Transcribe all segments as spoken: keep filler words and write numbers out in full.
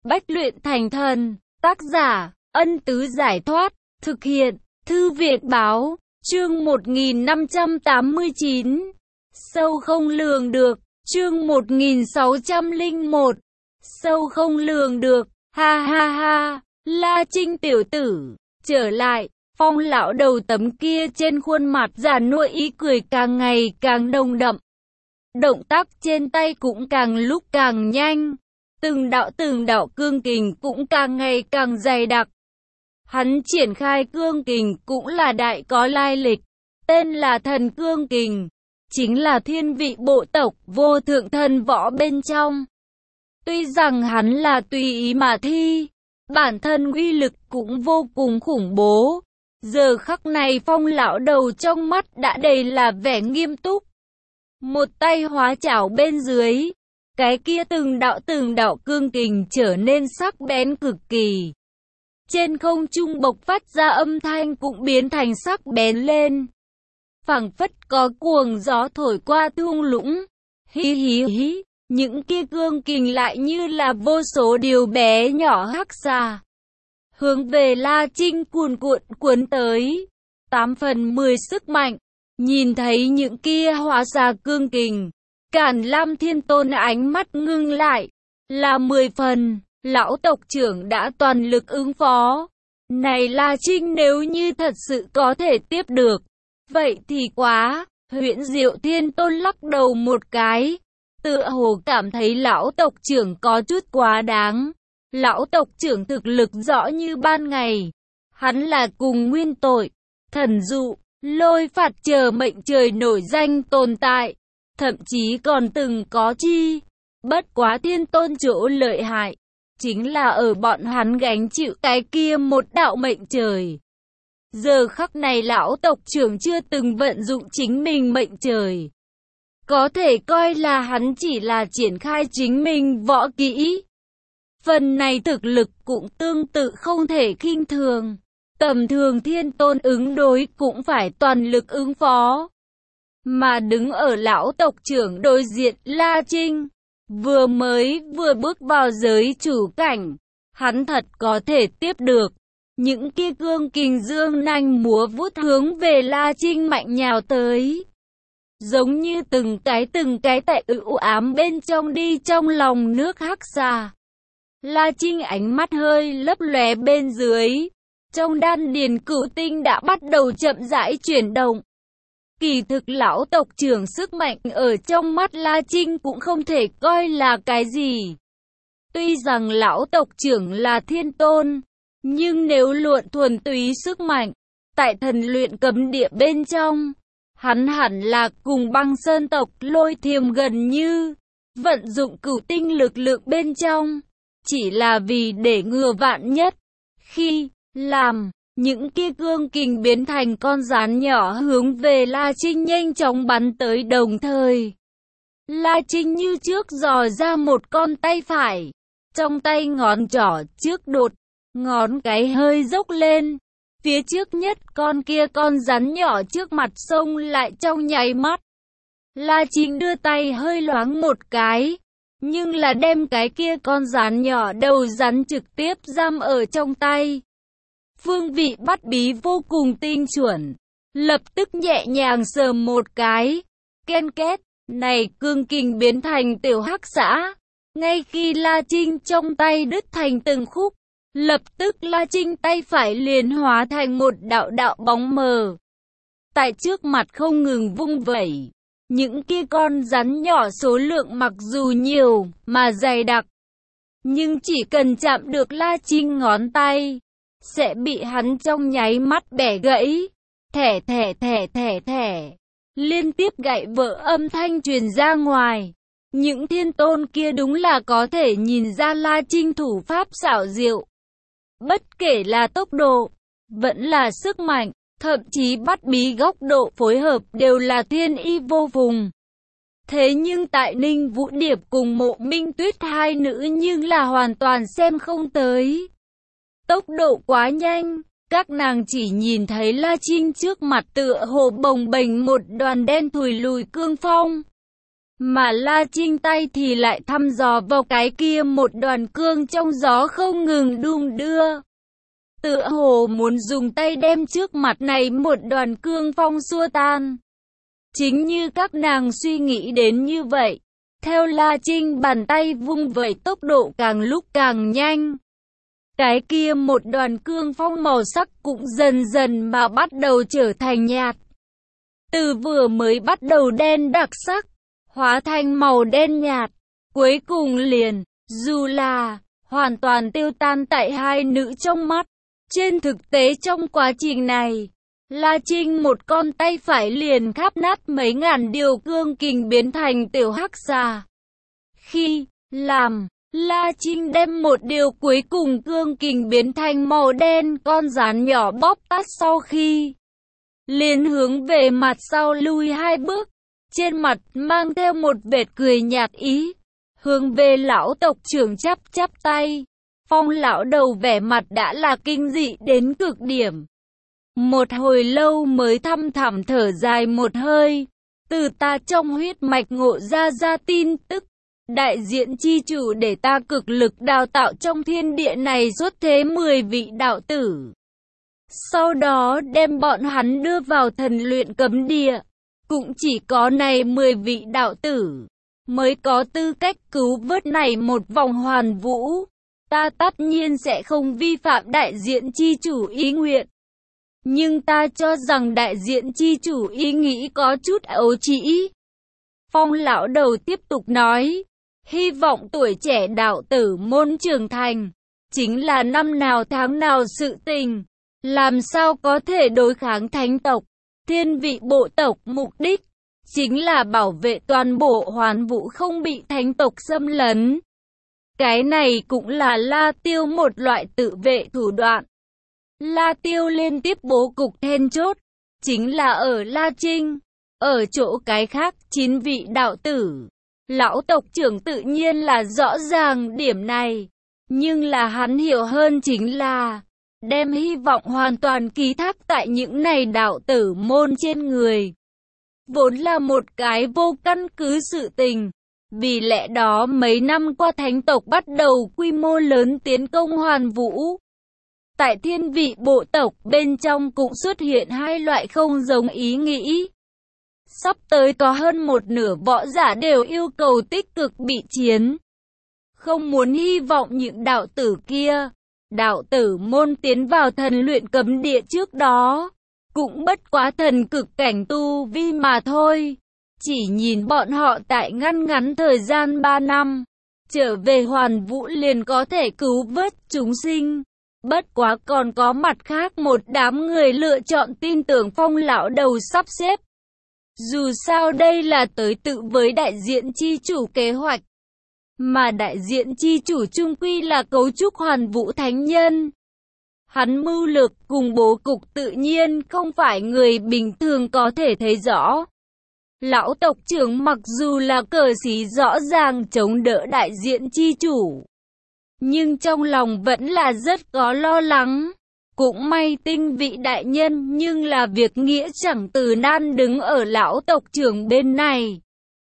Bách luyện thành thần. Tác giả, Ân Tứ Giải Thoát. Thực hiện, Thư Việt Báo. Chương một nghìn năm trăm tám mươi chín. Sâu không lường được. Chương một nghìn sáu trăm lẻ một. Sâu không lường được. Ha ha ha. La Trinh tiểu tử. Trở lại. Phong lão đầu tấm kia trên khuôn mặt già nua ý cười càng ngày càng nồng đậm. Động tác trên tay cũng càng lúc càng nhanh. Từng đạo từng đạo cương kình cũng càng ngày càng dày đặc. Hắn triển khai cương kình cũng là đại có lai lịch. Tên là thần cương kình. Chính là thiên vị bộ tộc vô thượng thần võ bên trong. Tuy rằng hắn là tùy ý mà thi, bản thân uy lực cũng vô cùng khủng bố. Giờ khắc này Phong lão đầu trong mắt đã đầy là vẻ nghiêm túc. Một tay hóa chảo bên dưới, cái kia từng đạo từng đạo cương kình trở nên sắc bén cực kỳ. Trên không trung bộc phát ra âm thanh cũng biến thành sắc bén lên. Phảng phất có cuồng gió thổi qua thung lũng. Hí hí hí, những kia cương kình lại như là vô số điều bé nhỏ hắc xà. Hướng về La Trinh cuồn cuộn cuốn tới. Tám phần mười sức mạnh. Nhìn thấy những kia hóa ra cương kình. Cản Lam Thiên Tôn ánh mắt ngưng lại. Là mười phần. Lão tộc trưởng đã toàn lực ứng phó. Này La Trinh nếu như thật sự có thể tiếp được. Vậy thì quá. Huyễn Diệu Thiên Tôn lắc đầu một cái. Tựa hồ cảm thấy lão tộc trưởng có chút quá đáng. Lão tộc trưởng thực lực rõ như ban ngày. Hắn là cùng nguyên tội, thần dụ, lôi phạt chờ mệnh trời nổi danh tồn tại. Thậm chí còn từng có chi. Bất quá Thiên Tôn chỗ lợi hại. Chính là ở bọn hắn gánh chịu cái kia một đạo mệnh trời. Giờ khắc này lão tộc trưởng chưa từng vận dụng chính mình mệnh trời. Có thể coi là hắn chỉ là triển khai chính mình võ kỹ. Phần này thực lực cũng tương tự không thể khinh thường. Tầm thường Thiên Tôn ứng đối cũng phải toàn lực ứng phó. Mà đứng ở lão tộc trưởng đối diện La Trinh. Vừa mới vừa bước vào giới chủ cảnh. Hắn thật có thể tiếp được. Những kia cương kình dương nanh múa vút hướng về La Trinh mạnh nhào tới. Giống như từng cái từng cái tại ưu ám bên trong đi trong lòng nước hắc xà. La Trinh ánh mắt hơi lấp lóe bên dưới. Trong đan điền cửu tinh đã bắt đầu chậm rãi chuyển động. Kỳ thực lão tộc trưởng sức mạnh ở trong mắt La Trinh cũng không thể coi là cái gì. Tuy rằng lão tộc trưởng là Thiên Tôn, nhưng nếu luận thuần túy sức mạnh, tại thần luyện cấm địa bên trong, hắn hẳn là cùng Băng Sơn tộc Lôi Thiềm gần như, vận dụng cửu tinh lực lượng bên trong, chỉ là vì để ngừa vạn nhất. Khi làm, những kia cương kình biến thành con rắn nhỏ hướng về La Trinh nhanh chóng bắn tới đồng thời. La Trinh như trước dò ra một con tay phải, trong tay ngón trỏ trước đột, ngón cái hơi dốc lên. Phía trước nhất con kia con rắn nhỏ trước mặt xông lại trong nháy mắt. La Trinh đưa tay hơi loáng một cái, nhưng là đem cái kia con rắn nhỏ đầu rắn trực tiếp giam ở trong tay. Phương vị bắt bí vô cùng tinh chuẩn, lập tức nhẹ nhàng sờ một cái, ken két, này cương kình biến thành tiểu hắc xã. Ngay khi La Trinh trong tay đứt thành từng khúc, lập tức La Trinh tay phải liền hóa thành một đạo đạo bóng mờ. Tại trước mặt không ngừng vung vẩy, những kia con rắn nhỏ số lượng mặc dù nhiều mà dày đặc, nhưng chỉ cần chạm được La Trinh ngón tay, sẽ bị hắn trong nháy mắt bẻ gãy. Thẻ thẻ thẻ thẻ thẻ, liên tiếp gãy vỡ âm thanh truyền ra ngoài. Những Thiên Tôn kia đúng là có thể nhìn ra La Trinh thủ pháp xảo diệu. Bất kể là tốc độ, vẫn là sức mạnh, thậm chí bắt bí góc độ phối hợp đều là thiên y vô phùng. Thế nhưng tại Ninh Vũ Điệp cùng Mộ Minh Tuyết hai nữ nhưng là hoàn toàn xem không tới. Tốc độ quá nhanh, các nàng chỉ nhìn thấy La Trinh trước mặt tựa hồ bồng bềnh một đoàn đen thùi lùi cương phong. Mà La Trinh tay thì lại thăm dò vào cái kia một đoàn cương trong gió không ngừng đung đưa. Tựa hồ muốn dùng tay đem trước mặt này một đoàn cương phong xua tan. Chính như các nàng suy nghĩ đến như vậy. Theo La Trinh bàn tay vung vẩy tốc độ càng lúc càng nhanh. Cái kia một đoàn cương phong màu sắc cũng dần dần mà bắt đầu trở thành nhạt. Từ vừa mới bắt đầu đen đặc sắc, hóa thành màu đen nhạt. Cuối cùng liền, dù là, hoàn toàn tiêu tan tại hai nữ trong mắt. Trên thực tế trong quá trình này, La Trinh một con tay phải liền khắp nát mấy ngàn điều cương kình biến thành tiểu hắc xà. Khi làm, La Trinh đem một điều cuối cùng cương kình biến thành màu đen con rắn nhỏ bóp tắt sau khi liền hướng về mặt sau lui hai bước, trên mặt mang theo một vệt cười nhạt ý, hướng về lão tộc trưởng chắp chắp tay. Phong lão đầu vẻ mặt đã là kinh dị đến cực điểm. Một hồi lâu mới thăm thẳm thở dài một hơi, từ ta trong huyết mạch ngộ ra ra tin tức. Đại diện chi chủ để ta cực lực đào tạo trong thiên địa này xuất thế mười vị đạo tử. Sau đó đem bọn hắn đưa vào thần luyện cấm địa. Cũng chỉ có này mười vị đạo tử mới có tư cách cứu vớt này một vòng hoàn vũ. Ta tất nhiên sẽ không vi phạm đại diện chi chủ ý nguyện. Nhưng ta cho rằng đại diện chi chủ ý nghĩ có chút ấu trĩ. Phong lão đầu tiếp tục nói. Hy vọng tuổi trẻ đạo tử môn trưởng thành, chính là năm nào tháng nào sự tình. Làm sao có thể đối kháng thánh tộc, thiên vị bộ tộc mục đích, chính là bảo vệ toàn bộ hoàn vũ không bị thánh tộc xâm lấn. Cái này cũng là La Tiêu một loại tự vệ thủ đoạn. La Tiêu liên tiếp bố cục then chốt, chính là ở La Trinh, ở chỗ cái khác chín vị đạo tử. Lão tộc trưởng tự nhiên là rõ ràng điểm này, nhưng là hắn hiểu hơn chính là đem hy vọng hoàn toàn ký thác tại những này đạo tử môn trên người. Vốn là một cái vô căn cứ sự tình, vì lẽ đó mấy năm qua thánh tộc bắt đầu quy mô lớn tiến công hoàn vũ. Tại thiên vị bộ tộc bên trong cũng xuất hiện hai loại không giống ý nghĩ. Sắp tới có hơn một nửa võ giả đều yêu cầu tích cực bị chiến. Không muốn hy vọng những đạo tử kia, đạo tử môn tiến vào thần luyện cấm địa trước đó, cũng bất quá thần cực cảnh tu vi mà thôi. Chỉ nhìn bọn họ tại ngăn ngắn thời gian ba năm, trở về hoàn vũ liền có thể cứu vớt chúng sinh. Bất quá còn có mặt khác một đám người lựa chọn tin tưởng Phong lão đầu sắp xếp. Dù sao đây là tới tự với đại diện chi chủ kế hoạch, mà đại diện chi chủ chung quy là cấu trúc hoàn vũ thánh nhân. Hắn mưu lược cùng bố cục tự nhiên không phải người bình thường có thể thấy rõ. Lão tộc trưởng mặc dù là cờ xí rõ ràng chống đỡ đại diện chi chủ, nhưng trong lòng vẫn là rất có lo lắng. Cũng may tinh vị đại nhân nhưng là việc nghĩa chẳng từ nan đứng ở lão tộc trưởng bên này.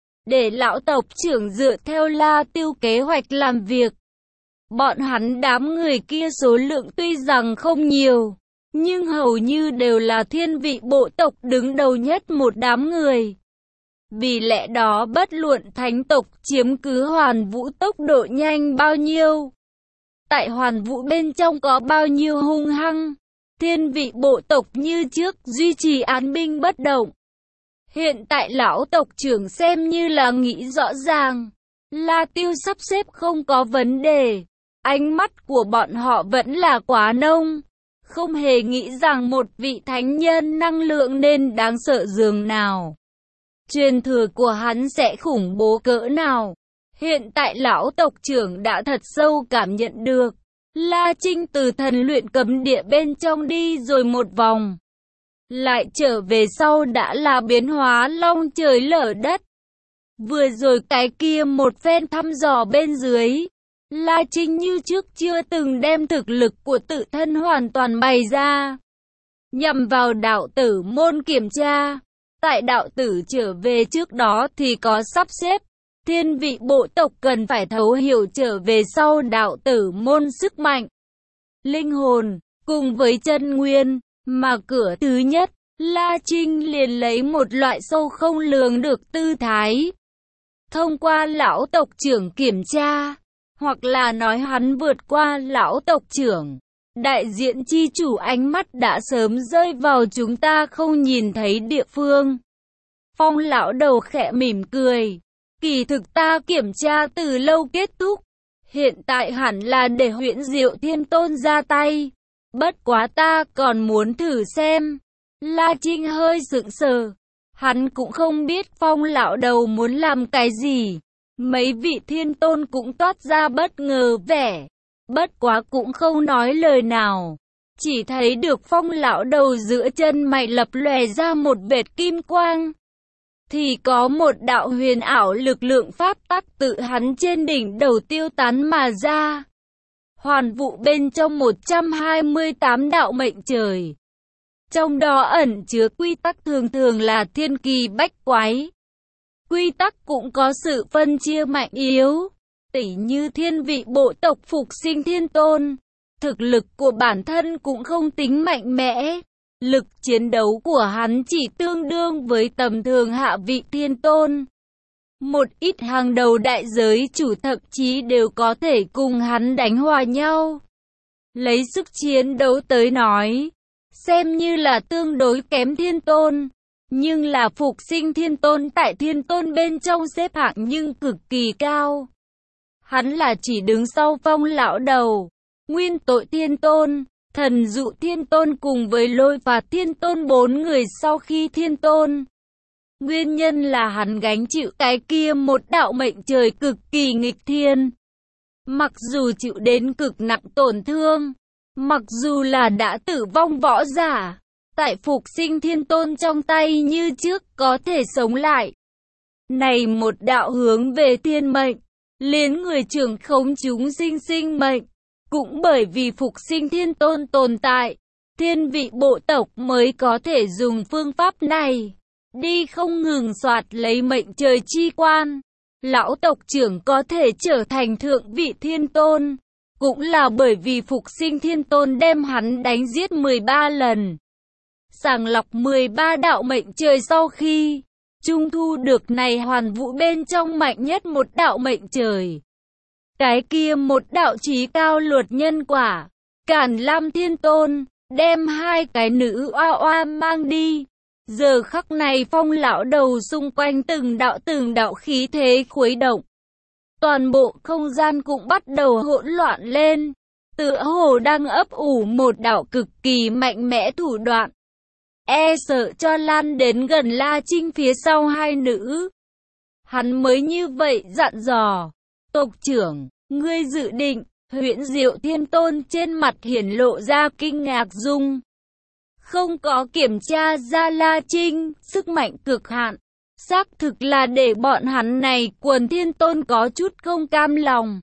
Để lão tộc trưởng dựa theo La Tiêu kế hoạch làm việc. Bọn hắn đám người kia số lượng tuy rằng không nhiều, nhưng hầu như đều là thiên vị bộ tộc đứng đầu nhất một đám người. Vì lẽ đó bất luận thánh tộc chiếm cứ hoàn vũ tốc độ nhanh bao nhiêu, tại hoàn vũ bên trong có bao nhiêu hung hăng, thiên vị bộ tộc như trước duy trì án binh bất động. Hiện tại lão tộc trưởng xem như là nghĩ rõ ràng, La Tiêu sắp xếp không có vấn đề. Ánh mắt của bọn họ vẫn là quá nông, không hề nghĩ rằng một vị thánh nhân năng lượng nên đáng sợ dường nào. Truyền thừa của hắn sẽ khủng bố cỡ nào. Hiện tại lão tộc trưởng đã thật sâu cảm nhận được. La Trinh từ thần luyện cấm địa bên trong đi rồi một vòng, lại trở về sau đã là biến hóa long trời lở đất. Vừa rồi cái kia một phen thăm dò bên dưới, La Trinh như trước chưa từng đem thực lực của tự thân hoàn toàn bày ra, nhằm vào đạo tử môn kiểm tra. Tại đạo tử trở về trước đó thì có sắp xếp. Thiên vị bộ tộc cần phải thấu hiểu trở về sau đạo tử môn sức mạnh, linh hồn, cùng với chân nguyên, mà cửa thứ nhất, La Trinh liền lấy một loại sâu không lường được tư thái. Thông qua lão tộc trưởng kiểm tra, hoặc là nói hắn vượt qua lão tộc trưởng, đại diện chi chủ ánh mắt đã sớm rơi vào chúng ta không nhìn thấy địa phương. Phong lão đầu khẽ mỉm cười. Kỳ thực ta kiểm tra từ lâu kết thúc. Hiện tại hẳn là để Huyễn Diệu Thiên Tôn ra tay. Bất quá ta còn muốn thử xem. La Trinh hơi sững sờ. Hắn cũng không biết Phong lão đầu muốn làm cái gì. Mấy vị thiên tôn cũng toát ra bất ngờ vẻ. Bất quá cũng không nói lời nào. Chỉ thấy được Phong lão đầu giữa chân mày lập lòe ra một vệt kim quang. Thì có một đạo huyền ảo lực lượng pháp tắc tự hắn trên đỉnh đầu tiêu tán mà ra. Hoàn vụ bên trong một trăm hai mươi tám đạo mệnh trời. Trong đó ẩn chứa quy tắc thường thường là thiên kỳ bách quái. Quy tắc cũng có sự phân chia mạnh yếu. Tỉ như thiên vị bộ tộc phục sinh thiên tôn. Thực lực của bản thân cũng không tính mạnh mẽ. Lực chiến đấu của hắn chỉ tương đương với tầm thường hạ vị thiên tôn. Một ít hàng đầu đại giới chủ thậm chí đều có thể cùng hắn đánh hòa nhau. Lấy sức chiến đấu tới nói, xem như là tương đối kém thiên tôn. Nhưng là phục sinh thiên tôn tại thiên tôn bên trong xếp hạng nhưng cực kỳ cao. Hắn là chỉ đứng sau Phong lão đầu, nguyên tội thiên tôn, thần dụ thiên tôn cùng với lôi phạt thiên tôn bốn người sau khi thiên tôn. Nguyên nhân là hắn gánh chịu cái kia một đạo mệnh trời cực kỳ nghịch thiên. Mặc dù chịu đến cực nặng tổn thương, mặc dù là đã tử vong võ giả, tại phục sinh thiên tôn trong tay như trước có thể sống lại. Này một đạo hướng về thiên mệnh, liền người trưởng khống chúng sinh sinh mệnh. Cũng bởi vì phục sinh thiên tôn tồn tại, thiên vị bộ tộc mới có thể dùng phương pháp này, đi không ngừng soạt lấy mệnh trời chi quan. Lão tộc trưởng có thể trở thành thượng vị thiên tôn, cũng là bởi vì phục sinh thiên tôn đem hắn đánh giết mười ba lần. Sàng lọc mười ba đạo mệnh trời sau khi trung thu được này hoàn vũ bên trong mạnh nhất một đạo mệnh trời. Cái kia một đạo chí cao luật nhân quả, Cản Lam Thiên Tôn, đem hai cái nữ oa oa mang đi. Giờ khắc này Phong lão đầu xung quanh từng đạo từng đạo khí thế khuấy động. Toàn bộ không gian cũng bắt đầu hỗn loạn lên, tựa hồ đang ấp ủ một đạo cực kỳ mạnh mẽ thủ đoạn. E sợ cho lan đến gần La Trinh phía sau hai nữ. Hắn mới như vậy dặn dò, tộc trưởng, ngươi dự định, Huyễn Diệu Thiên Tôn trên mặt hiển lộ ra kinh ngạc dung. Không có kiểm tra ra La Trinh, sức mạnh cực hạn. Xác thực là để bọn hắn này quần thiên tôn có chút không cam lòng.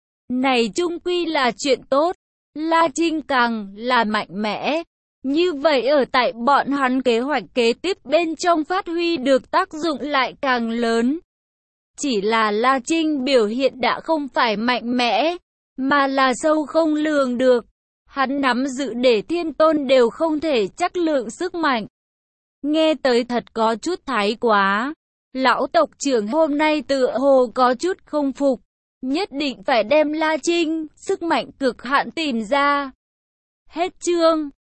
Này chung quy là chuyện tốt, La Trinh càng là mạnh mẽ. Như vậy ở tại bọn hắn kế hoạch kế tiếp bên trong phát huy được tác dụng lại càng lớn. Chỉ là La Trinh biểu hiện đã không phải mạnh mẽ, mà là sâu không lường được. Hắn nắm giữ để thiên tôn đều không thể chắc lượng sức mạnh. Nghe tới thật có chút thái quá. Lão tộc trưởng hôm nay tựa hồ có chút không phục. Nhất định phải đem La Trinh, sức mạnh cực hạn tìm ra. Hết chương.